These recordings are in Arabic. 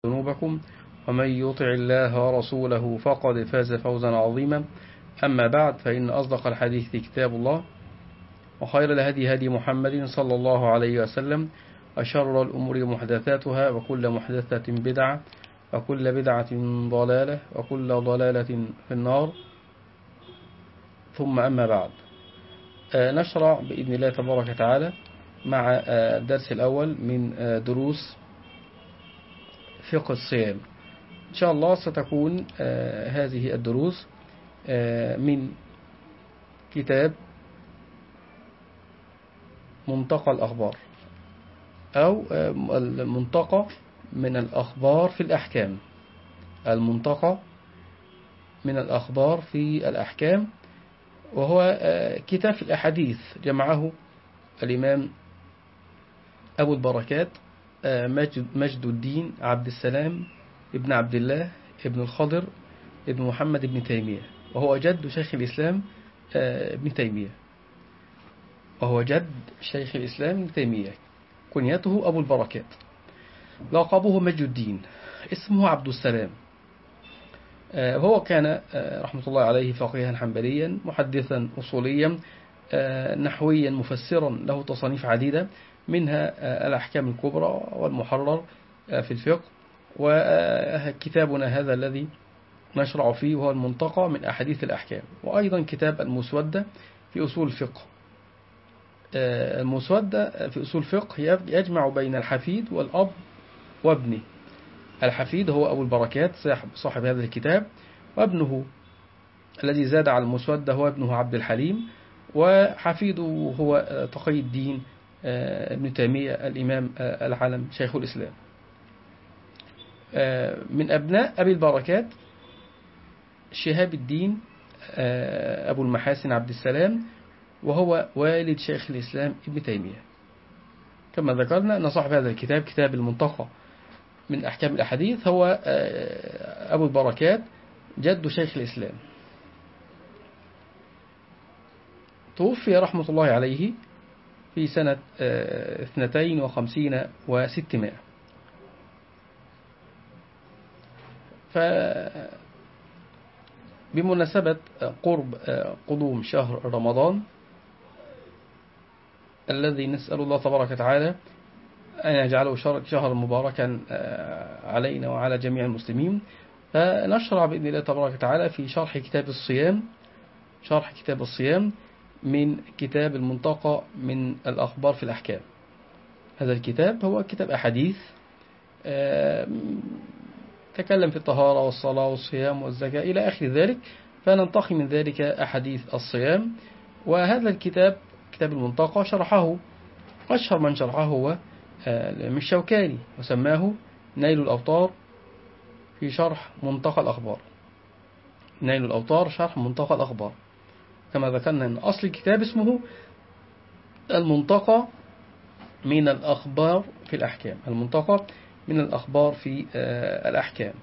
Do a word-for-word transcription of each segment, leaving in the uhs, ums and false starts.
ذنوبكم ومن يطع الله ورسوله فقد فاز فوزا عظيما. أما بعد، فإن أصدق الحديث كتاب الله، وخير الهدي هدي محمد صلى الله عليه وسلم، وشر الأمور محدثاتها، وكل محدثة بدعة، وكل بدعة ضلالة، وكل ضلالة في النار. ثم أما بعد، نشرع بإذن الله تبارك وتعالى مع الدرس الأول من دروس فقه الصيام. إن شاء الله ستكون هذه الدروس من كتاب منتقى الأخبار، أو المنتقى من الأخبار في الأحكام المنتقى من الأخبار في الأحكام وهو كتاب في الأحاديث جمعه الإمام أبو البركات مجد الدين عبد السلام ابن عبد الله ابن الخضر ابن محمد ابن تيمية، وهو جد شيخ الإسلام ابن تيمية وهو جد شيخ الإسلام ابن تيمية كنيته أبو البركات، لقبه مجد الدين، اسمه عبد السلام. وهو كان رحمة الله عليه فقيها حنبليا، محدثا أصوليا، نحويا، مفسرا، له تصانيف عديدة، منها الأحكام الكبرى والمحرر في الفقه، وكتابنا هذا الذي نشرع فيه وهو المنتقى من أحاديث الأحكام، وأيضا كتاب المسودة في أصول الفقه. المسودة في أصول الفقه يجمع بين الحفيد والأب وابنه. الحفيد هو أبو البركات صاحب هذا الكتاب، وابنه الذي زاد على المسودة هو ابنه عبد الحليم، وحفيده هو تقي الدين ابن تيمية الإمام العالم شيخ الإسلام. من أبناء أبي البركات شهاب الدين أبو المحاسن عبد السلام، وهو والد شيخ الإسلام ابن تيمية. كما ذكرنا أن صاحب هذا الكتاب كتاب المنتقى من أحكام الأحاديث هو أبو البركات جد شيخ الإسلام. توفي رحمة الله عليه في سنة اثنتين وخمسين وستمائة. فبمناسبة قرب قدوم شهر رمضان الذي نسأل الله تبارك وتعالى أن يجعله شهر مباركا علينا وعلى جميع المسلمين، فنشرع بإذن الله تبارك وتعالى في شرح كتاب الصيام شرح كتاب الصيام من كتاب المنتقى من الأخبار في الأحكام. هذا الكتاب هو كتاب أحاديث تكلم في الطهارة والصلاة والصيام والزكاة إلى آخر ذلك، فننتقي من ذلك أحاديث الصيام. وهذا الكتاب كتاب المنتقى شرحه أشهر من شرحه هو الشوكاني، وسماه نيل الأوطار في شرح منتقى الأخبار. نيل الأوطار شرح منتقى الأخبار. كما ذكرنا أن أصل الكتاب اسمه المنتقى من الأخبار في الأحكام المنتقى من الأخبار في الأحكام.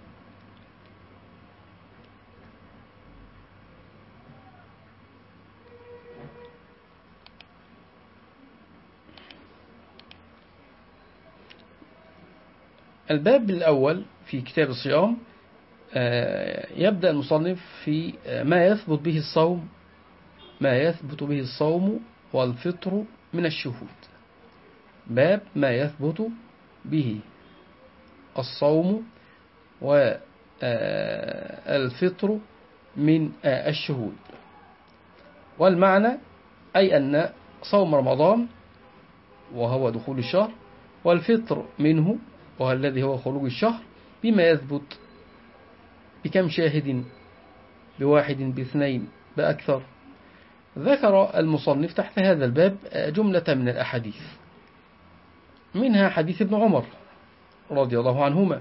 الباب الأول في كتاب الصيام يبدأ المصنف في ما يثبت به الصوم ما يثبت به الصوم والفطر من الشهود. باب ما يثبت به الصوم والفطر من الشهود. والمعنى أي أن صوم رمضان وهو دخول الشهر، والفطر منه وهو الذي هو خروج الشهر، بما يثبت بكم شاهد، بواحد، باثنين، بأكثر. ذكر المصنف تحت هذا الباب جملة من الأحاديث، منها حديث ابن عمر رضي الله عنهما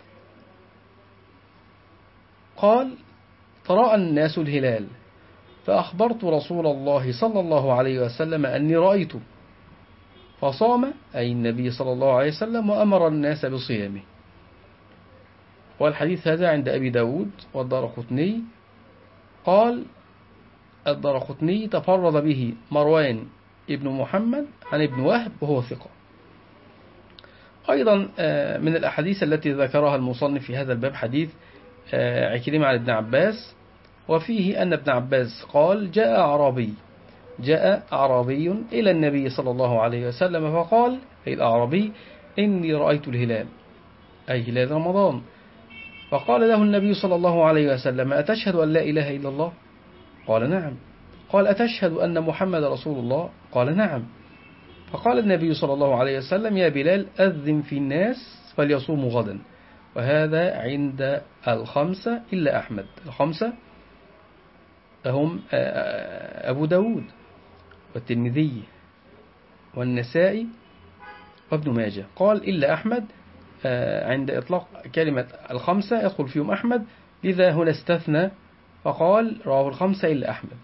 قال: تراءى الناس الهلال فأخبرت رسول الله صلى الله عليه وسلم أني رأيته، فصام، أي النبي صلى الله عليه وسلم، وأمر الناس بصيامه. والحديث هذا عند أبي داود والدارقطني. قال الدارقطني: تفرد به مروان ابن محمد عن ابن وهب وهو ثقة. أيضا من الأحاديث التي ذكرها المصنف في هذا الباب حديث عكرمة عن ابن عباس، وفيه أن ابن عباس قال: جاء أعرابي جاء أعرابي إلى النبي صلى الله عليه وسلم فقال، أي الأعرابي: إني رأيت الهلال، أي هلال رمضان. فقال له النبي صلى الله عليه وسلم: أتشهد أن لا إله إلا الله؟ قال: نعم. قال: أتشهد أن محمد رسول الله؟ قال: نعم. فقال النبي صلى الله عليه وسلم: يا بلال أذن في الناس فليصوموا غدا. وهذا عند الخمسة إلا أحمد. الخمسة هم أبو داود والترمذي والنسائي وابن ماجه. قال: إلا أحمد، عند إطلاق كلمة الخمسة يدخل فيهم أحمد، لذا هنا استثنى فقال: رواه الخمسة إلا أحمد.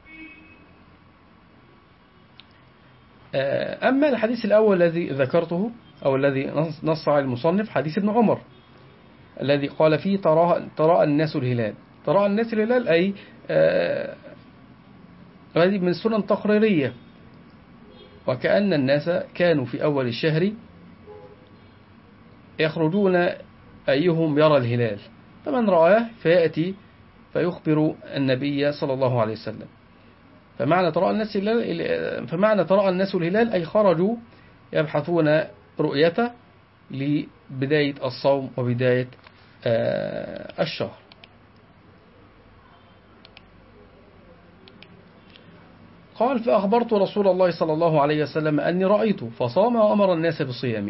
أما الحديث الأول الذي ذكرته أو الذي نص على المصنف حديث ابن عمر الذي قال فيه: تراءى الناس الهلال. تراءى الناس الهلال أي هذه من سنن تقريرية، وكأن الناس كانوا في أول الشهر يخرجون أيهم يرى الهلال، فمن رآه فيأتي فيخبر النبي صلى الله عليه وسلم. فمعنى تراءى الناس الهلال فمعنى تراءى الناس الهلال أي خرجوا يبحثون رؤيته لبداية الصوم وبداية الشهر. قال: فأخبرت رسول الله صلى الله عليه وسلم أني رأيته فصام وأمر الناس بصيامه.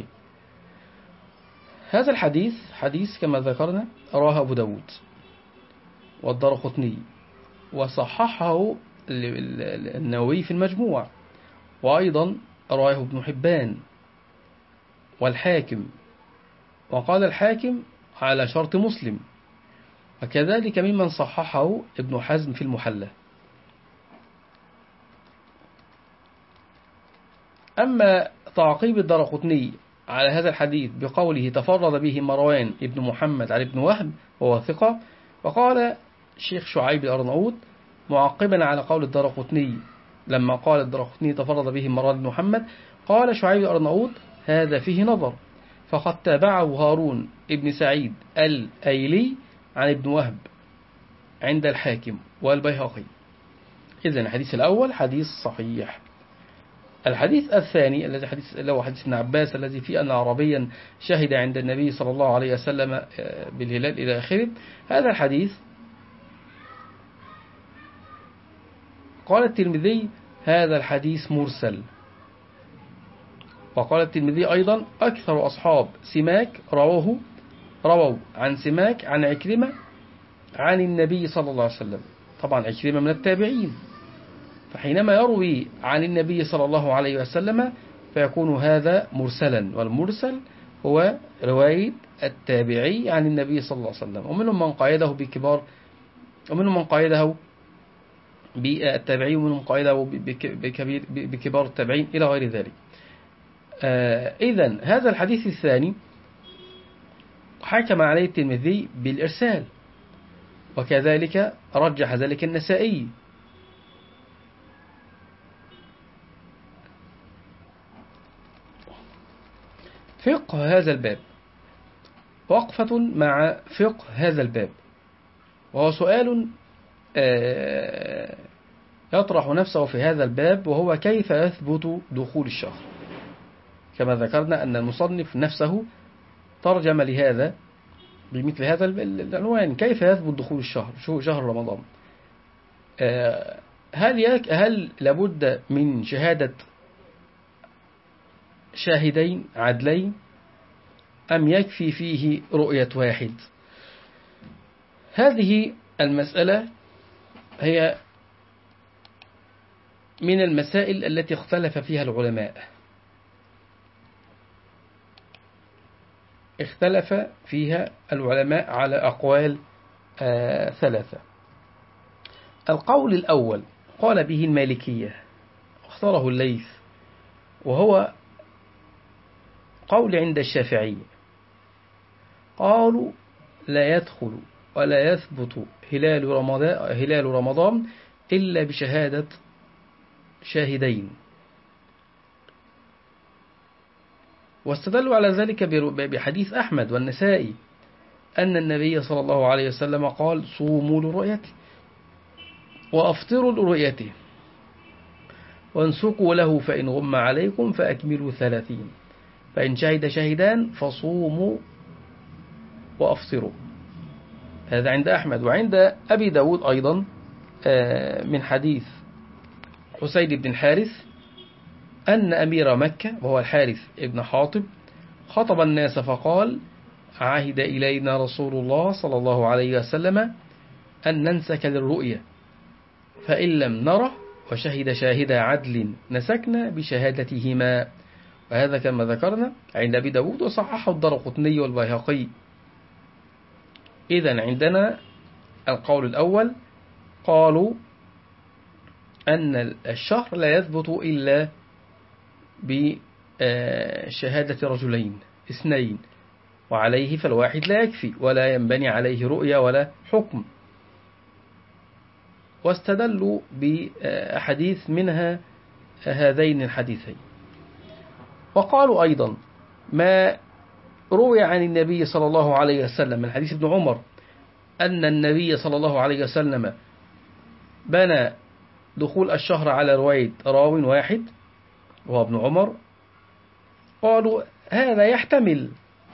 هذا الحديث حديث كما ذكرنا رواه أبو داود والدارقطني، وصححه النووي في المجموع، وأيضا رواه ابن حبان والحاكم، وقال الحاكم على شرط مسلم، وكذلك ممن صححه ابن حزم في المحلى. أما تعقيب الدارقطني على هذا الحديث بقوله: تفرد به مروان ابن محمد عن ابن وهب وهو ثقة، وقال الشيخ شعيب الأرناؤوط معقبا على قول الدارقطني لما قال الدارقطني تفرد به مروان بن محمد، قال شعيب الأرناؤوط: هذا فيه نظر، فقد تابعه هارون ابن سعيد الأيلي عن ابن وهب عند الحاكم والبيهقي. إذن الحديث الأول حديث صحيح. الحديث الثاني الذي حديث اللي هو حديث ابن عباس الذي فيه أن عربيا شهد عند النبي صلى الله عليه وسلم بالهلال إلى آخره، هذا الحديث قال الترمذي: هذا الحديث مرسل. وقال الترمذي أيضا: أكثر أصحاب سماك رواه رووا عن سماك عن عكرمة عن النبي صلى الله عليه وسلم. طبعا عكرمة من التابعين، فحينما يروي عن النبي صلى الله عليه وسلم فيكون هذا مرسلا، والمرسل هو رواية التابعي عن النبي صلى الله عليه وسلم، ومنهم من قيده بكبار ومنهم من قيده بالتابعي ومنهم قيده بكبار التابعين إلى غير ذلك. إذن هذا الحديث الثاني حكم عليه الترمذي بالإرسال، وكذلك رجح ذلك النسائي. فقه هذا الباب وقفة مع فقه هذا الباب، وهو سؤال يطرح نفسه في هذا الباب، وهو كيف يثبت دخول الشهر. كما ذكرنا أن المصنف نفسه ترجم لهذا بمثل هذا العنوان: كيف يثبت دخول الشهر، شو شهر رمضان. هل هل لابد من شهادة شاهدين عدلين، أم يكفي فيه رؤية واحد؟ هذه المسألة هي من المسائل التي اختلف فيها العلماء اختلف فيها العلماء على أقوال آه ثلاثة. القول الأول قال به المالكية، اختاره الليث، وهو قول عند الشافعي. قالوا: لا يدخل ولا يثبت هلال رمضان, هلال رمضان إلا بشهادة شاهدين. واستدلوا على ذلك بحديث أحمد والنسائي أن النبي صلى الله عليه وسلم قال صوموا لرؤيته وأفطروا لرؤيته وانسقوا له فإن غم عليكم فأكملوا ثلاثين فإن شهد شهدان فصوموا وأفطروا. هذا عند أحمد. وعند أبي داود أيضا من حديث حسين بن الحارث أن أمير مكة وهو الحارث ابن حاطب خطب الناس فقال عهد إلينا رسول الله صلى الله عليه وسلم أن ننسك للرؤية فإن لم نره وشهد شاهد عدل نسكنا بشهادتهما. وهذا كما ذكرنا عند أبي داود وصححه الدرقطني والبيهقي. إذن عندنا القول الأول قالوا أن الشهر لا يثبت إلا بشهادة رجلين اثنين وعليه فالواحد لا يكفي ولا ينبني عليه رؤية ولا حكم. واستدلوا بأحاديث منها هذين الحديثين. وقالوا أيضا ما روي عن النبي صلى الله عليه وسلم من حديث ابن عمر أن النبي صلى الله عليه وسلم بنى دخول الشهر على رواية راو واحد وهو ابن عمر. قالوا هذا يحتمل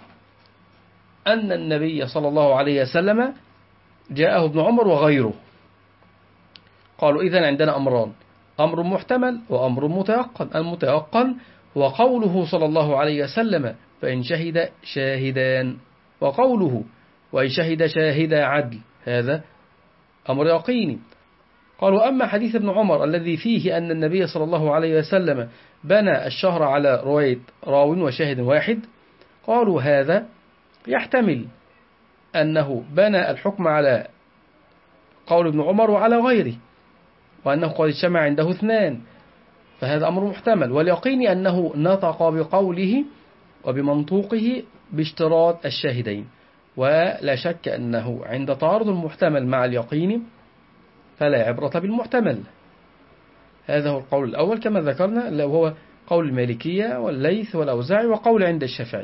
أن النبي صلى الله عليه وسلم جاءه ابن عمر وغيره. قالوا إذن عندنا أمران، أمر محتمل وأمر متيقن. المتيقن هو قوله صلى الله عليه وسلم فإن شهد شاهدان، وقوله وإن شهد شاهد عدل، هذا أمر يقيني. قالوا أما حديث ابن عمر الذي فيه أن النبي صلى الله عليه وسلم بنى الشهر على رواية راو وشاهد واحد، قالوا هذا يحتمل أنه بنى الحكم على قول ابن عمر وعلى غيره، وأنه قد اجتمع عنده اثنان، فهذا أمر محتمل. واليقين أنه نطق بقوله وبمنطوقه باشتراط الشاهدين. ولا شك أنه عند تعارض المحتمل مع اليقين فلا عبرة بالمحتمل. هذا هو القول الأول كما ذكرنا، اللي هو قول المالكية والليث والأوزاعي وقول عند الشافعي.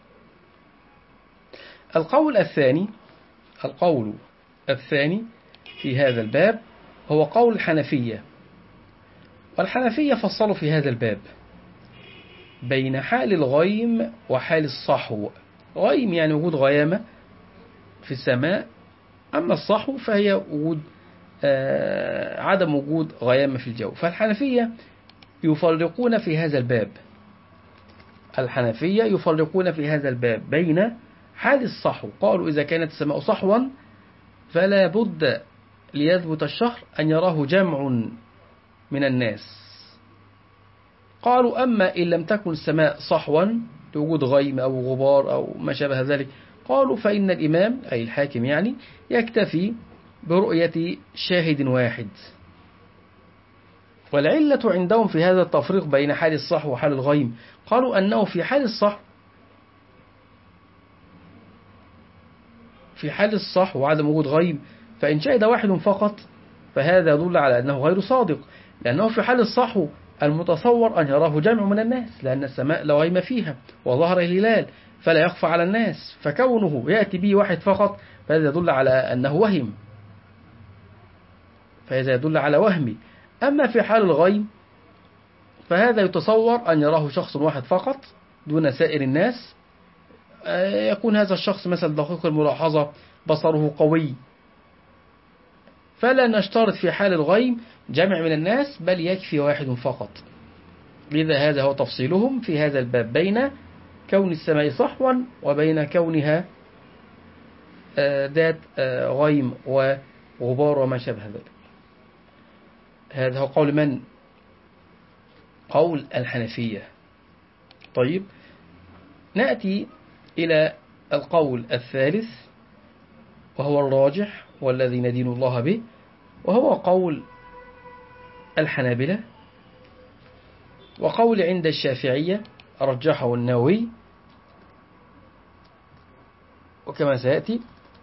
القول الثاني القول الثاني في هذا الباب هو قول الحنفية. والحنفية فصلوا في هذا الباب بين حال الغيم وحال الصحو. غيم يعني وجود غيامة في السماء، أما الصحو فهي وجود آه عدم وجود غيامة في الجو. فالحنفية يفرقون في هذا الباب الحنفية يفرقون في هذا الباب بين حال الصحو. قالوا إذا كانت السماء صحوا فلا بد ليثبت الشهر أن يراه جمع من الناس. قالوا أما إن لم تكن السماء صحوا لوجود غيم أو غبار أو ما شابه ذلك، قالوا فإن الإمام أي الحاكم يعني يكتفي برؤية شاهد واحد. والعلة عندهم في هذا التفريق بين حال الصحو وحال الغيم، قالوا أنه في حال الصحو في حال الصحو وعدم وجود غيم فإن شهد واحد فقط فهذا يدل على أنه غير صادق، لأنه في حال الصحو المتصور أن يراه جمع من الناس، لأن السماء لا غيم فيها وظهر الهلال فلا يخفى على الناس، فكونه يأتي به واحد فقط فهذا يدل على أنه وهم فهذا يدل على وهمي. أما في حال الغيم فهذا يتصور أن يراه شخص واحد فقط دون سائر الناس، يكون هذا الشخص مثل دقيق الملاحظة بصره قوي، فلا نشترط في حال الغيم جمع من الناس بل يكفي واحد فقط. لذا هذا هو تفصيلهم في هذا الباب بين كون السماء صحوا وبين كونها ذات غيم وغبار وما شابه ذلك. هذا هو قول من؟ قول الحنفية. طيب نأتي إلى القول الثالث وهو الراجح والذي ندين الله به، وهو قول الحنابلة وقول عند الشافعية رجحه النووي وكما سيأتي،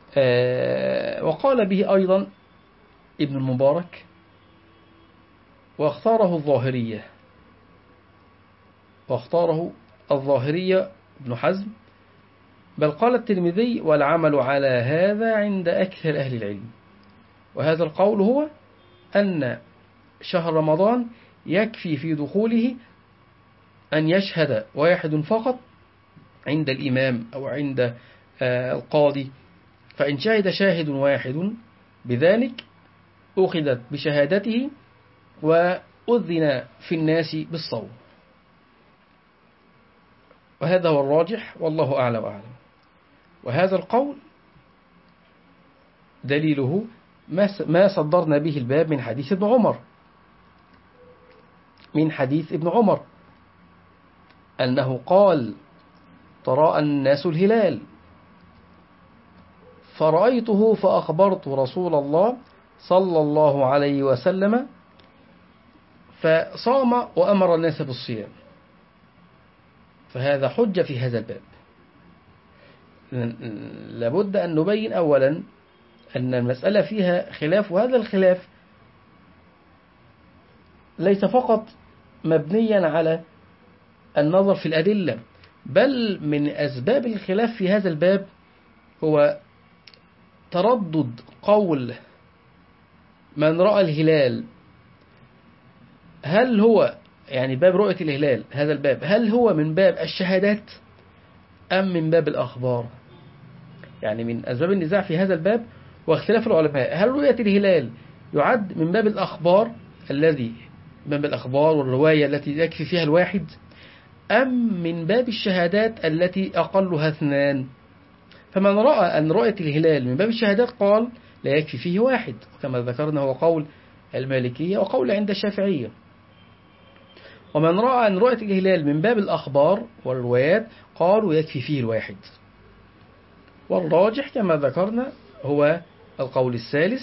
وقال به أيضا ابن المبارك واختاره الظاهرية واختاره الظاهرية ابن حزم. بل قال الترمذي: والعمل على هذا عند أكثر أهل العلم. وهذا القول هو أن شهر رمضان يكفي في دخوله أن يشهد واحد فقط عند الإمام أو عند القاضي، فإن شهد شاهد واحد بذلك أخذت بشهادته وأذن في الناس بالصوم. وهذا هو الراجح والله أعلى وأعلم. وهذا القول دليله ما صدرنا به الباب من حديث ابن عمر من حديث ابن عمر أنه قال: تراءى الناس الهلال فرأيته فأخبرت رسول الله صلى الله عليه وسلم فصام وأمر الناس بالصيام. فهذا حجة في هذا الباب. لابد أن نبين أولا أن المسألة فيها خلاف، وهذا الخلاف ليس فقط مبنيا على النظر في الأدلة، بل من أسباب الخلاف في هذا الباب هو تردد قول من رأى الهلال. هل هو يعني باب رؤية الهلال، هذا الباب هل هو من باب الشهادات أم من باب الأخبار؟ يعني من أسباب النزاع في هذا الباب واختلاف العلماء، هل رؤية الهلال يعد من باب الأخبار الذي من باب الأخبار والرواية التي يكفي فيها الواحد، أم من باب الشهادات التي أقلها اثنان؟ فمن رأى أن رؤية الهلال من باب الشهادات قال لا يكفي فيه واحد، كما ذكرنا هو قول المالكية وقول عند الشافعية. ومن رأى أن رؤية الهلال من باب الأخبار والروايات قالوا يكفي فيه الواحد. والراجح كما ذكرنا هو القول الثالث،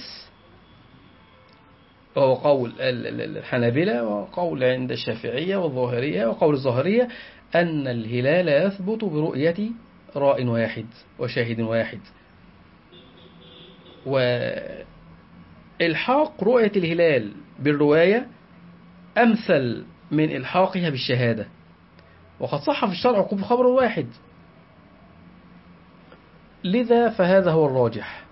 وهو قول الحنابلة وقول عند الشافعية والظاهرية وقول الظاهرية أن الهلال يثبت برؤية راء واحد وشاهد واحد. وإلحاق رؤية الهلال بالرواية أمثل من إلحاقها بالشهادة، وقد صح في الشرع عقوب خبر واحد، لذا فهذا هو الراجح.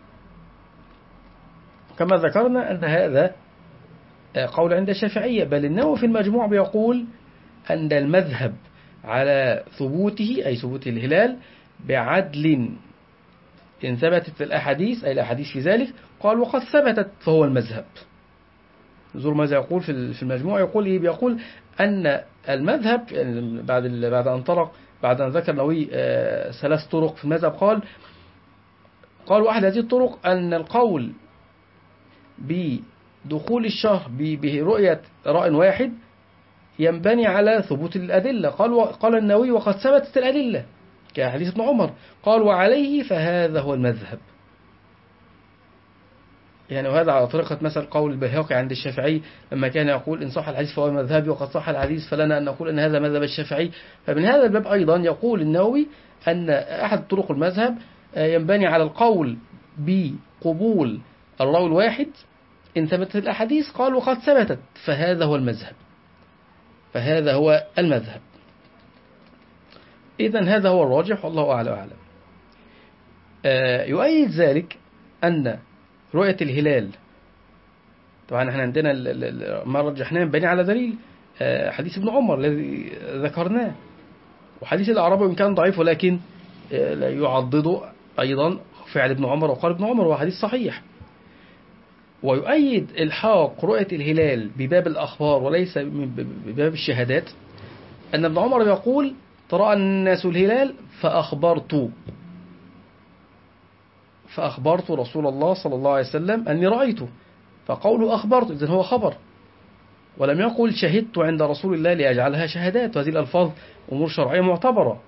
كما ذكرنا أن هذا قول عند الشافعية، بل النووي في المجموع بيقول أن المذهب على ثبوته أي ثبوت الهلال بعدل إن ثبتت الأحاديث أي الأحاديث في ذلك، قال وقد ثبتت فهو المذهب. زور ماذا يقول في المجموع، يقول إيه؟ بيقول أن المذهب يعني بعد بعد أن طرق بعد أن ذكر النووي ثلاث طرق في المذهب، قال قال واحد هذه الطرق أن القول بدخول الشهر برؤية راء واحد ينبني على ثبوت الأدلة. قال قال النووي وقد ثبتت الأدلة كحديث ابن عمر، قال وعليه فهذا هو المذهب. يعني وهذا على طريقة مثل قول البيهقي عند الشافعي لما كان يقول إن صح الحديث فهو مذهبي وقد صح الحديث فلنا أن نقول أن هذا مذهب الشافعي. فمن هذا الباب أيضا يقول النووي أن أحد طرق المذهب ينبني على القول بقبول الراوي الواحد إن ثبتت الأحاديث، قال وقد ثبتت فهذا هو المذهب فهذا هو المذهب. إذن هذا هو الراجح والله أعلى وأعلم. يؤيد ذلك أن رؤية الهلال، طبعا احنا عندنا ما رجحناه بني على دليل حديث ابن عمر الذي ذكرناه، وحديث الأعرابي إن كان ضعيف ولكن يعضد أيضا فعل ابن عمر وقال ابن عمر وحديث صحيح. ويؤيد الحاق رؤية الهلال بباب الأخبار وليس بباب الشهادات أن ابن عمر يقول ترى الناس الهلال فأخبرت فأخبرت رسول الله صلى الله عليه وسلم أني رأيته، فقوله أخبرت إذن هو خبر، ولم يقل شهدت عند رسول الله ليجعلها شهادات، وهذه الألفاظ أمور شرعية معتبرة.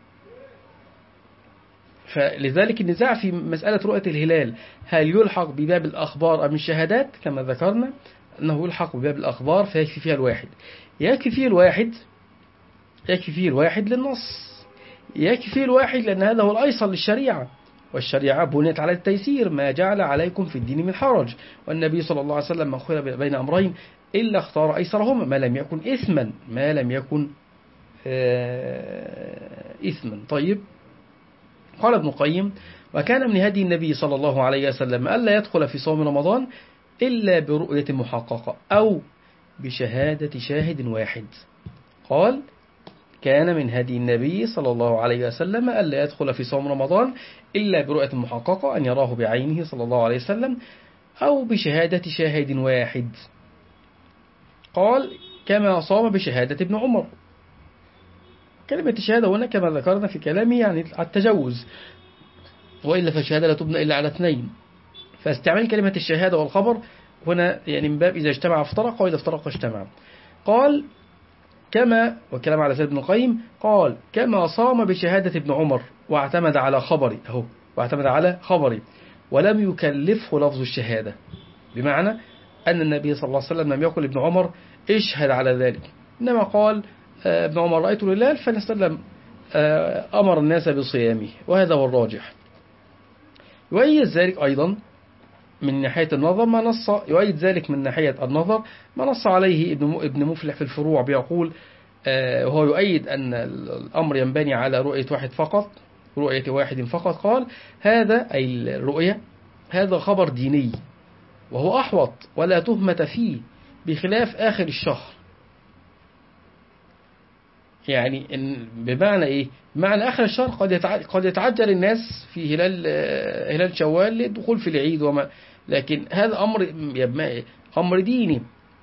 فلذلك النزاع في مسألة رؤية الهلال هل يلحق بباب الأخبار أم الشهادات؟ كما ذكرنا أنه يلحق بباب الأخبار فيكفي فيها الواحد. يكفي فيه الواحد يكفي فيه الواحد للنص، يكفي فيه الواحد لأن هذا هو الأيسر للشريعة، والشريعة بنيت على التيسير، ما جعل عليكم في الدين من حرج. والنبي صلى الله عليه وسلم من خير بين أمرين إلا اختار أيسرهما ما لم يكن إثما ما لم يكن إثما. طيب، قال ابن القيم: وكان من هدي النبي صلى الله عليه وسلم ألا يدخل في صوم رمضان إلا برؤية محققة أو بشهادة شاهد واحد. قال: كان من هدي النبي صلى الله عليه وسلم ألا يدخل في صوم رمضان إلا برؤية محققة أن يراه بعينه صلى الله عليه وسلم أو بشهادة شاهد واحد. قال: كما صام بشهادة ابن عمر. كلمة الشهادة هنا كما ذكرنا في كلامي يعني التجوز، وإلا فالشهادة لا تبنى إلا على اثنين، فاستعمال كلمة الشهادة والخبر هنا يعني من باب إذا اجتمع افترق وإذا افترق اجتمع. قال: كما، وكلام على سيد ابن القيم، قال: كما صام بشهادة ابن عمر واعتمد على خبري أهو واعتمد على خبري ولم يكلفه لفظ الشهادة، بمعنى أن النبي صلى الله عليه وسلم لم يقل ابن عمر اشهد على ذلك، إنما قال ابن عمر رأيت الهلال فنسلم أمر الناس بصيامه، وهذا هو الراجح. يؤيد ذلك أيضا من ناحية النظر ما نص يؤيد ذلك من ناحية النظر ما نص عليه ابن ابن مفلح في الفروع، بيقول وهو يؤيد أن الأمر ينبني على رؤية واحد فقط رؤية واحد فقط. قال: هذا أي الرؤية هذا خبر ديني وهو أحوط ولا تهمة فيه، بخلاف آخر الشهر. يعني بمعنى إيه؟ بمعنى آخر الشهر قد يتعجل الناس في هلال هلال شوال للدخول في العيد وما، لكن هذا أمر أمر ديني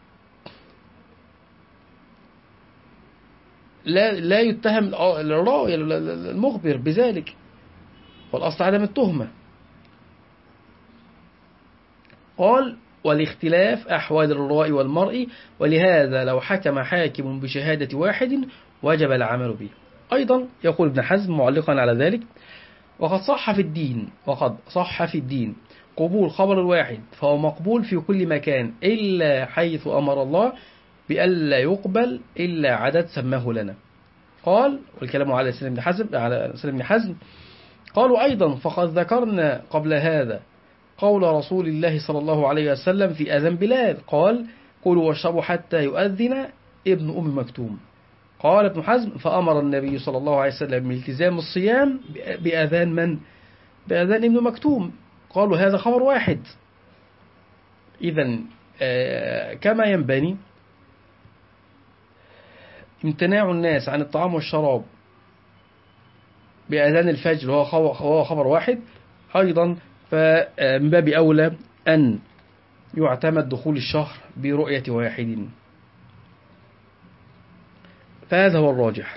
لا لا يتهم الراوي المخبر بذلك، والأصل عدم التهمة. قال: والاختلاف أحوال الراوي والمرء، ولهذا لو حكم حاكم بشهادة واحد وجب العمل به. أيضا يقول ابن حزم معلقا على ذلك: وقد صح في الدين وقد صح في الدين قبول خبر الواحد، فهو مقبول في كل مكان إلا حيث أمر الله بألا يقبل إلا عدد سماه لنا. قال، والكلام على سلم بن حزم على سلم بن حزم قالوا أيضا: فقد ذكرنا قبل هذا قول رسول الله صلى الله عليه وسلم في أذان بلال، قال: كلوا واشربوا حتى يؤذن ابن أم مكتوم. قال ابن حزم: فأمر النبي صلى الله عليه وسلم بالتزام الصيام بأذان من؟ بأذان ابن مكتوم. قالوا: هذا خبر واحد. إذن كما ينبني امتناع الناس عن الطعام والشراب بأذان الفجر وهو خبر واحد، أيضا فمن باب أولى أن يعتمد دخول الشهر برؤية واحد، فهذا هو الراجح.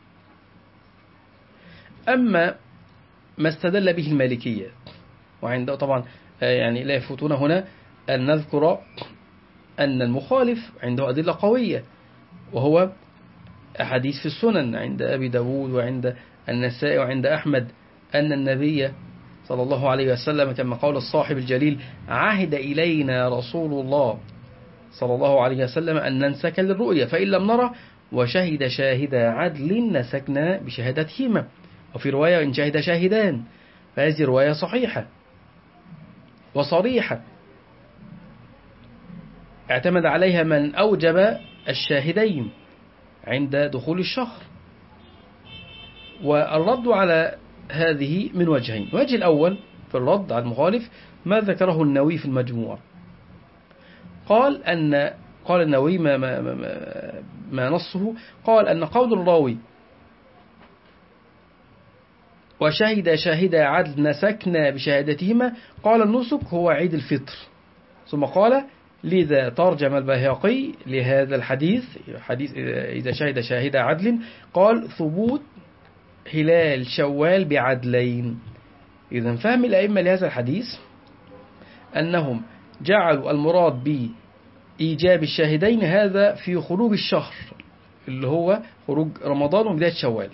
أما ما استدل به المالكية، وعنده طبعا يعني لا يفوتون هنا أن نذكر أن المخالف عنده أدلة قوية، وهو أحاديث في السنن عند أبي داود وعند النسائي وعند أحمد أن النبي صلى الله عليه وسلم كما قال الصاحب الجليل: عهد إلينا رسول الله صلى الله عليه وسلم أن ننسك للرؤية، فإن لم نرى وشهد شاهد عدل نسكنا بشهادتهما، وفي رواية إن شهد شاهدان، فهذه رواية صحيحة وصريحة اعتمد عليها من أوجب الشاهدين عند دخول الشهر. والرد على هذه من وجهين: الوجه الأول في الرد على المخالف ما ذكره النووي في المجموع، قال أن قال النووي ما, ما, ما, ما نصه، قال أن قول الراوي وشهد شاهد عدل نسكنا بشهادتهما، قال النسك هو عيد الفطر. ثم قال: لذا ترجم البيهقي لهذا الحديث حديث إذا شهد شاهد عدل، قال: ثبوت هلال شوال بعدلين. إذن فهم الأئمة لهذا الحديث أنهم جعلوا المراد بإيجاب الشاهدين هذا في خروج الشهر اللي هو خروج رمضان وبداية شوال.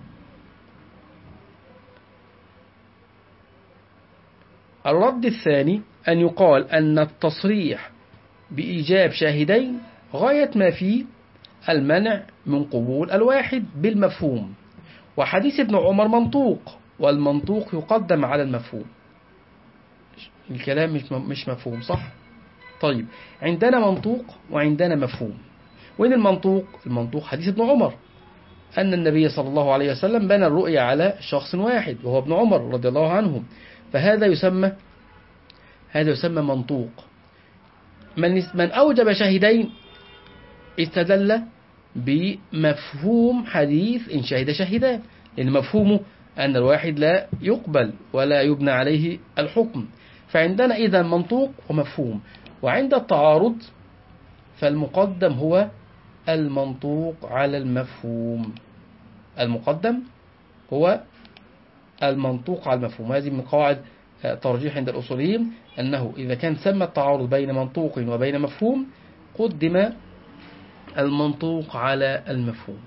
الرد الثاني أن يقال أن التصريح بإيجاب شاهدين غاية ما فيه المنع من قبول الواحد بالمفهوم، وحديث ابن عمر منطوق، والمنطوق يقدم على المفهوم. الكلام مش مش مفهوم، صح؟ طيب، عندنا منطوق وعندنا مفهوم. وين المنطوق؟ المنطوق حديث ابن عمر أن النبي صلى الله عليه وسلم بنى الرؤيا على شخص واحد وهو ابن عمر رضي الله عنه، فهذا يسمى هذا يسمى منطوق. من من أوجب شاهدين استدل بمفهوم حديث إن شهد شاهدان، لأن مفهومه أن الواحد لا يقبل ولا يبنى عليه الحكم. فعندنا إذا منطوق ومفهوم، وعند التعارض فالمقدم هو المنطوق على المفهوم. المقدم هو المنطوق على المفهوم. هذه من قواعد ترجيح عند الأصوليين، أنه إذا كان ثم التعارض بين منطوق وبين مفهوم قدم المنطوق على المفهوم.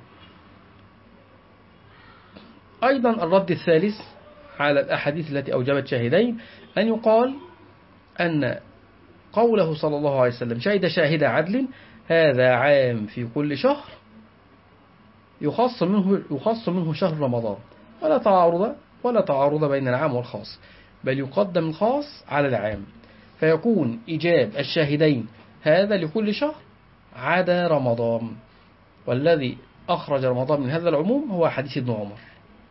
أيضا الرد الثالث على الأحاديث التي أوجبت شاهدين أن يقال أن قوله صلى الله عليه وسلم شهد شاهد عدل هذا عام في كل شهر، يخص منه يخص منه شهر رمضان، ولا تعارض ولا تعارض بين العام والخاص، بل يقدم الخاص على العام، فيكون إيجاب الشاهدين هذا لكل شهر عدا رمضان، والذي أخرج رمضان من هذا العموم هو حديث ابن عمر.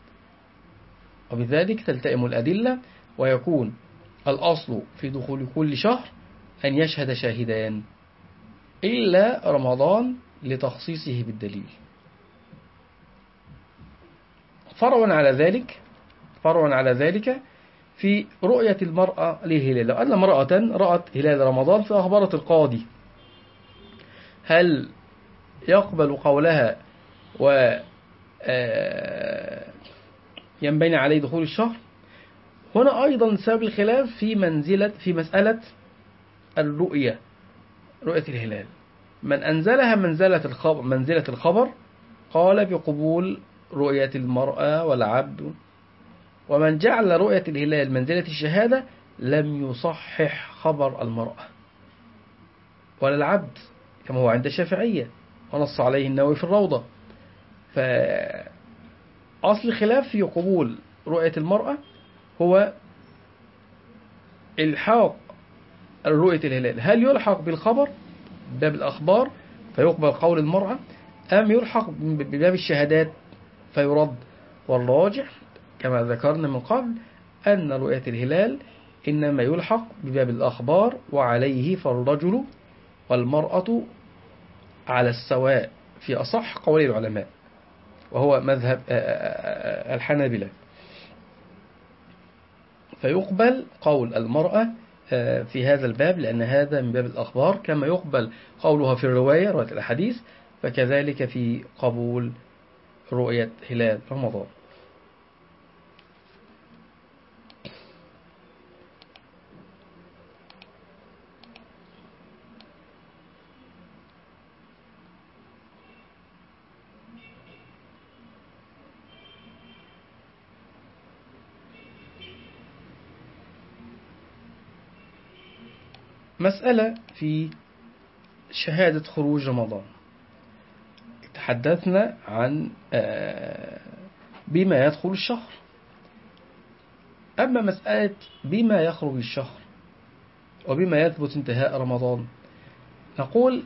وبذلك تلتئم الأدلة، ويكون الأصل في دخول كل شهر أن يشهد شاهدان إلا رمضان لتخصيصه بالدليل. فرعا على ذلك فرعا على ذلك في رؤية المرأة للهلال. لو أن امرأة رأت هلال رمضان فأخبرت القاضي، هل يقبل قولها و ينبني عليه دخول الشهر؟ هنا أيضا سبب الخلاف في منزلة في مسألة الرؤية، رؤية الهلال. من أنزلها منزلة الخبر, منزلة الخبر قال بقبول رؤية المرأة والعبد، ومن جعل رؤية الهلال منزلة الشهادة لم يصحح خبر المرأة ولا العبد كما هو عند الشافعية، ونص عليه النووي في الروضة. فأصل الخلاف في قبول رؤية المرأة هو الحاق رؤية الهلال، هل يلحق بالخبر باب الأخبار فيقبل قول المرأة، أم يلحق بباب الشهادات فيرد؟ والراجح كما ذكرنا من قبل أن رؤية الهلال إنما يلحق بباب الأخبار، وعليه فالرجل والمرأة على السواء في أصح قولي العلماء، وهو مذهب الحنابلة. فيقبل قول المرأة في هذا الباب لأن هذا من باب الأخبار، كما يقبل قولها في الرواية رواية الأحاديث، فكذلك في قبول رؤية هلال رمضان. مسألة في شهادة خروج رمضان. تحدثنا عن بما يدخل الشهر، أما مسألة بما يخرج الشهر وبما يثبت انتهاء رمضان، نقول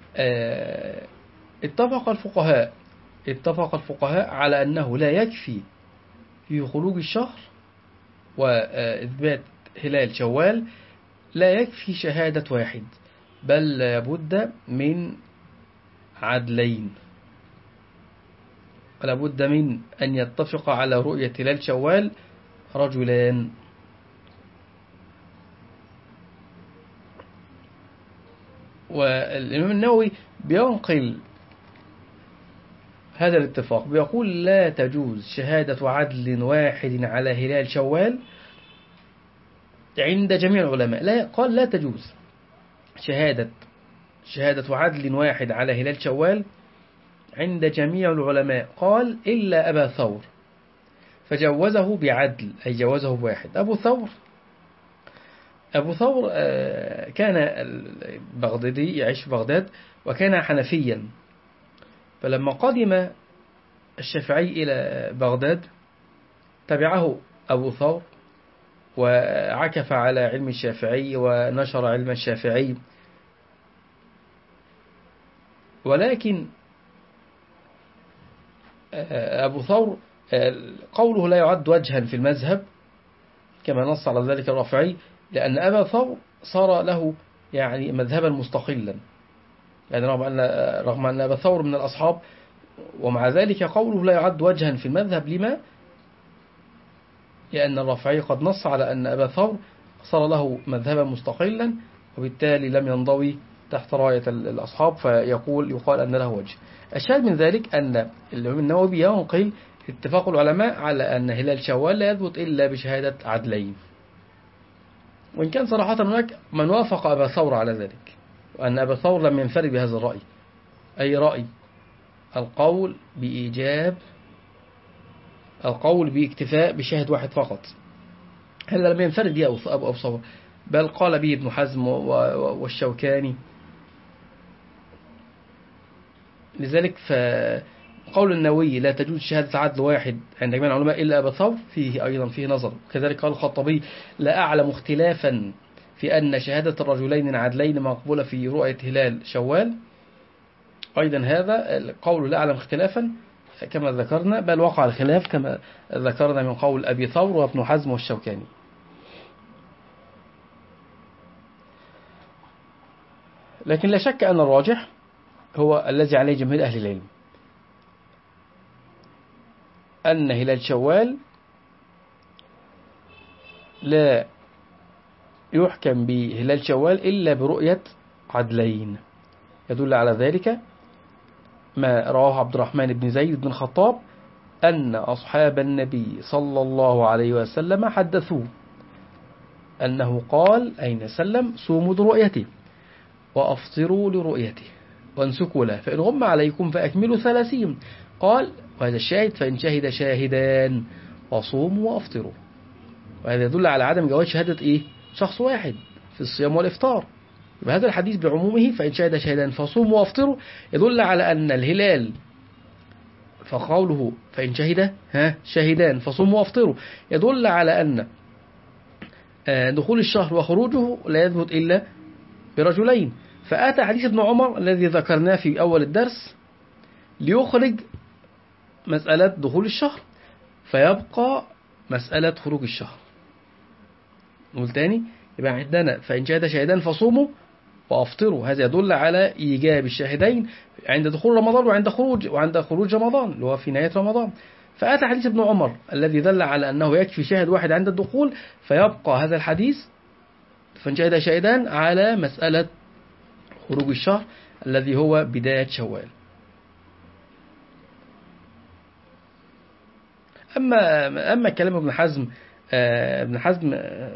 اتفق الفقهاء اتفق الفقهاء على أنه لا يكفي في خروج الشهر وإثبات هلال شوال، لا يكفي شهادة واحد، بل لابد من عدلين، ولابد من أن يتفق على رؤية هلال شوال رجلان. والإمام النووي بينقل هذا الاتفاق، بيقول لا تجوز شهادة عدل واحد على هلال شوال عند جميع العلماء. لا قال لا تجوز شهادة شهادة عدل واحد على هلال شوال عند جميع العلماء، قال إلا أبا ثور فجوزه بعدل، أي جوزه بواحد. أبو ثور أبو ثور كان بغدادي يعيش في بغداد، وكان حنفيا، فلما قدم الشافعي إلى بغداد تبعه أبو ثور وعكف على علم الشافعي ونشر علم الشافعي، ولكن أبو ثور قوله لا يعد وجها في المذهب كما نص على ذلك الرافعي، لأن أبا ثور صار له يعني مذهبا مستقلا، يعني رغم أن رغم أن أبا ثور من الأصحاب، ومع ذلك قوله لا يعد وجها في المذهب. لما؟ لأن الرافعي قد نص على أن أبا ثور صار له مذهبا مستقلا، وبالتالي لم ينضوي تحت راية الأصحاب، فيقول يقال أن له وجه. الشاهد من ذلك أن الإمام النووي ينقل اتفاق العلماء على أن هلال شوال لا يثبت إلا بشهادة عدلين، وإن كان صراحة هناك من وافق أبا ثور على ذلك، وأن أبا ثور لم ينفرد بهذا الرأي. أي رأي؟ القول بإيجاب، القول باكتفاء بشاهد واحد فقط. هل لم ينفرد يا أبو ثور، بل قال به ابن حزم والشوكاني. لذلك فقول النووي لا تجوز شهادة عدل واحد عند جميع العلماء إلا أبا ثور فيه أيضا فيه نظر. كذلك قال الخطابي لا أعلم اختلافا في أن شهادة الرجلين العدلين مقبولة في رؤية هلال شوال. أيضا هذا القول لا أعلم اختلافا كما ذكرنا، بل وقع الخلاف كما ذكرنا من قول أبي ثور وابن حزم والشوكاني. لكن لا شك أن الراجح هو الذي عليه جمهور أهل العلم، أن هلال شوال لا يحكم بهلال شوال إلا برؤية عدلين. يدل على ذلك ما رواه عبد الرحمن بن زيد بن الخطاب أن أصحاب النبي صلى الله عليه وسلم حدثوه أنه قال أين سلم صوموا لرؤيته وأفطروا لرؤيته وانسكوا له، فإن غم عليكم فأكملوا ثلاثين. قال وهذا الشاهد فإن شهد شاهدان وصوموا وأفطروا. وهذا يدل على عدم جواز شهادة إيه؟ شخص واحد في الصيام والإفطار. بهذا الحديث بعمومه فإن شهد شاهدان فصوموا وأفطروا يدل على أن الهلال، فقوله فإن شهد ها شاهدان فصوموا وأفطروا يدل على أن دخول الشهر وخروجه لا يثبت إلا برجلين. فأتى حديث ابن عمر الذي ذكرناه في أول الدرس ليخرج مسألة دخول الشهر، فيبقى مسألة خروج الشهر. نقول تاني، يبقى عندنا فإن شهد شاهدان فصوموا وأفطروا، هذا يدل على إيجاب الشاهدين عند دخول رمضان وعند خروج وعند خروج رمضان اللي هو في نهاية رمضان. فأتى حديث ابن عمر الذي دل على أنه يكفي شاهد واحد عند الدخول، فيبقى هذا الحديث فإن شهد شاهدان على مسألة خروج الشهر الذي هو بداية شوال. أما أما كلام ابن حزم ابن حزم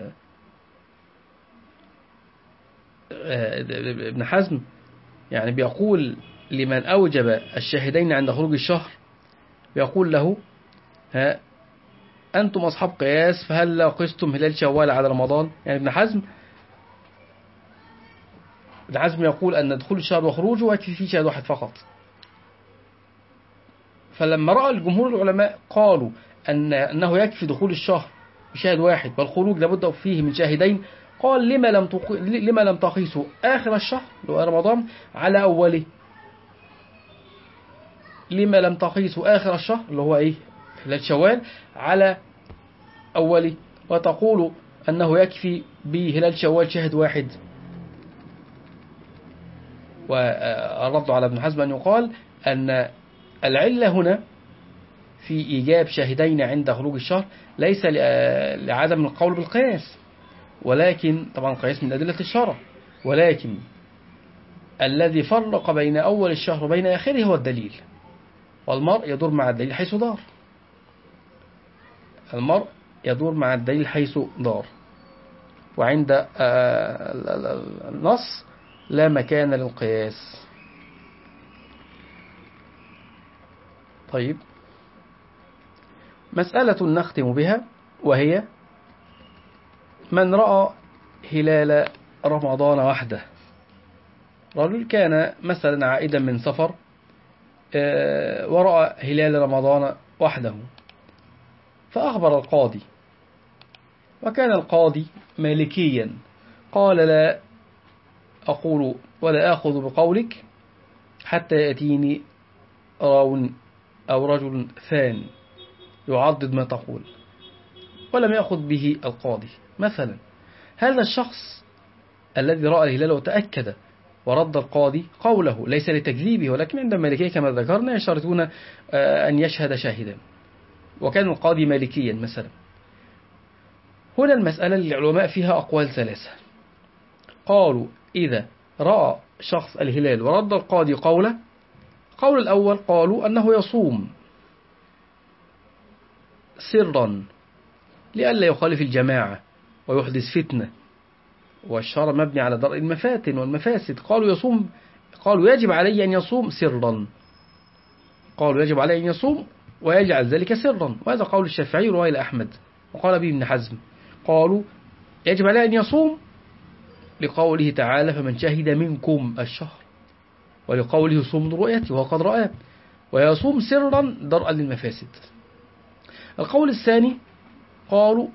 ابن حزم يعني بيقول لمن أوجب الشاهدين عند خروج الشهر، بيقول له ها أنتم أصحاب قياس فهل قستم هلال شوال على رمضان؟ يعني ابن حزم ابن حزم يقول أن دخول الشهر وخروجه يكفي فيه شاهد واحد فقط. فلما رأى الجمهور العلماء قالوا أن أنه يكفي دخول الشهر بشاهد واحد والخروج لابد فيه من شاهدين، قال لما لم لما لم تقيسوا آخر الشهر اللي هو رمضان على أوله؟ لما لم تقيسوا آخر الشهر اللي هو إيه هلال شوال على أوله وتقولوا أنه يكفي بهلال شوال شاهد واحد؟ والرد على ابن حزم أن يقال أن العلة هنا في إيجاب شاهدين عند خروج الشهر ليس لعدم القول بالقياس، ولكن طبعا القياس من أدلة الشرع، ولكن الذي فرق بين أول الشهر وبين آخره هو الدليل، والمرء يدور مع الدليل حيث دار. المرء يدور مع الدليل حيث دار، وعند النص لا مكان للقياس. طيب، مسألة نختم بها وهي من رأى هلال رمضان وحده. رجل كان مثلا عائدا من سفر ورأى هلال رمضان وحده، فأخبر القاضي، وكان القاضي مالكيا، قال لا أقول ولا آخذ بقولك حتى يأتيني راو أو رجل ثان يعضد ما تقول ولم يأخذ به القاضي مثلا، هذا الشخص الذي رأى الهلال وتأكد ورد القاضي قوله ليس لتكذيبه، ولكن عند المالكية كما ذكرنا يشترطون أن يشهد شاهدا، وكان القاضي مالكيا مثلا. هنا المسألة للعلماء فيها أقوال ثلاثة. قالوا إذا رأى شخص الهلال ورد القاضي قوله، قول الأول قالوا أنه يصوم سرا لئلا يخالف الجماعة ويحدث فتنة، والشرع مبني على درء المفاتن والمفاسد. قالوا يصوم، قالوا يجب عليه أن يصوم سرا، قالوا يجب عليه أن يصوم ويجعل ذلك سرا، وهذا قول الشافعي رواية أحمد وقال به ابن حزم. قالوا يجب عليه أن يصوم لقوله تعالى فمن شهد منكم الشهر، ولقوله صوم رؤيته وقد رآه، ويصوم سرا درءا للمفاسد. القول الثاني قالوا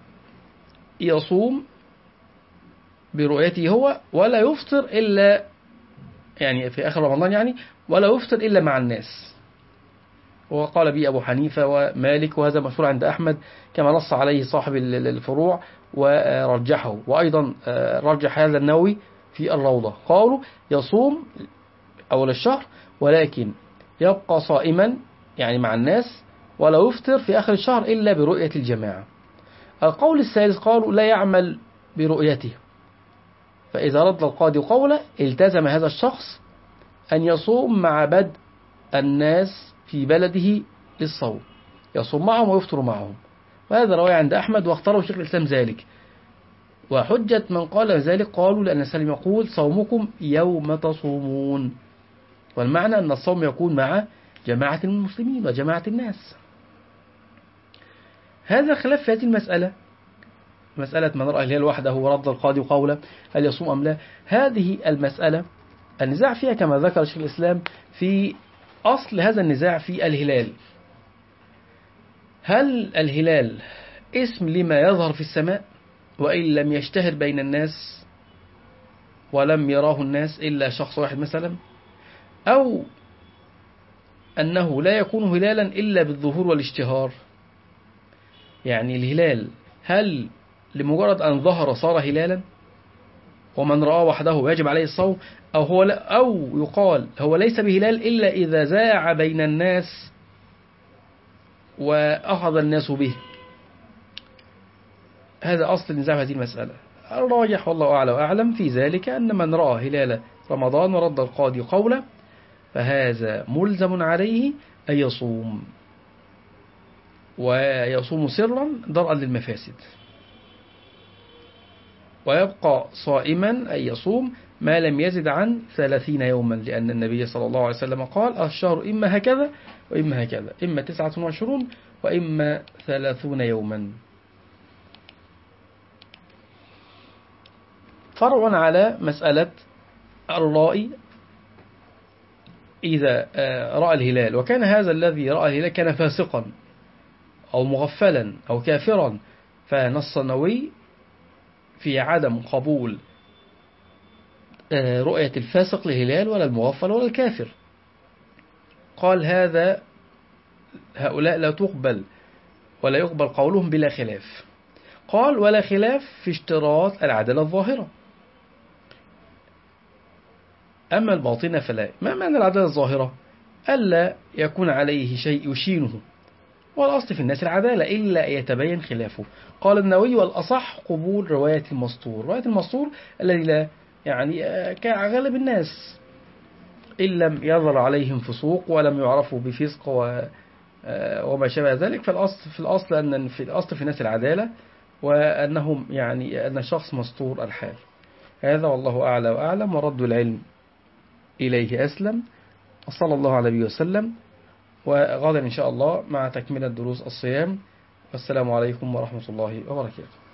يصوم برؤيته هو ولا يفطر إلا يعني في آخر رمضان يعني ولا يفطر إلا مع الناس، وقال به أبو حنيفة ومالك، وهذا مشهور عند أحمد كما نص عليه صاحب الفروع ورجحه، وأيضا رجح هذا النووي في الروضة. قالوا يصوم أول الشهر ولكن يبقى صائما يعني مع الناس، ولا يفطر في آخر الشهر إلا برؤية الجماعة. القول الثالث قالوا لا يعمل برؤيته، فإذا رد القاضي قوله التزم هذا الشخص أن يصوم مع بدء الناس في بلده للصوم، يصوم معهم ويفطر معهم، وهذا رواية عند أحمد واختاره شيخ الإسلام ذلك. وحجة من قال ذلك قالوا لأن سلم يقول صومكم يوم تصومون، والمعنى أن الصوم يكون مع جماعة المسلمين وجماعة الناس. هذا خلاف في هذه المسألة، مسألة من رأى الهلال وحده ورد القاضي قوله هل يصوم أم لا. هذه المسألة النزاع فيها كما ذكر شيخ الإسلام في أصل هذا النزاع في الهلال، هل الهلال اسم لما يظهر في السماء وإن لم يشتهر بين الناس ولم يراه الناس إلا شخص واحد مثلا، أو أنه لا يكون هلالا إلا بالظهور والاشتهار؟ يعني الهلال هل لمجرد أن ظهر صار هلالا ومن رآه وحده يجب عليه الصوم، أو, هو أو يقال هو ليس بهلال إلا إذا زاع بين الناس وأخذ الناس به؟ هذا أصل النزاع هذه المسألة. الراجح والله أعلى وأعلم في ذلك أن من رأى هلال رمضان ورد القاضي قوله فهذا ملزم عليه أن يصوم، ويصوم سرا درءا للمفاسد، ويبقى صائما أي يصوم ما لم يزد عن ثلاثين يوما، لأن النبي صلى الله عليه وسلم قال الشهر إما هكذا وإما هكذا، إما تسعة وعشرون وإما ثلاثون يوما. فرع على مسألة الرائي إذا رأى الهلال وكان هذا الذي رأى الهلال كان فاسقا أو مغفلا أو كافرا، فنص النووي في عدم قبول رؤية الفاسق للهلال ولا المغفل ولا الكافر. قال هذا هؤلاء لا تقبل ولا يقبل قولهم بلا خلاف. قال ولا خلاف في اشتراط العدالة الظاهرة، أما الباطنة فلا. ما معنى العدالة الظاهرة؟ ألا يكون عليه شيء يشينه، والأصل في الناس العدالة إلا يتبين خلافه. قال النووي والأصح قبول رواية المسطور، رواية المسطور الذي لا يعني كغالب الناس إن لم يظهر عليهم فسوق ولم يعرفوا بفسق وما شابه ذلك، فالأصل في الأصل أن في الأصل في الناس العدالة، وأنهم يعني أن الشخص مستور الحال. هذا والله أعلى وأعلم، ورد العلم إليه أسلم. وصلى الله على نبيه وسلم، وغدا إن شاء الله مع تكملة دروس الصيام. والسلام عليكم ورحمة الله وبركاته.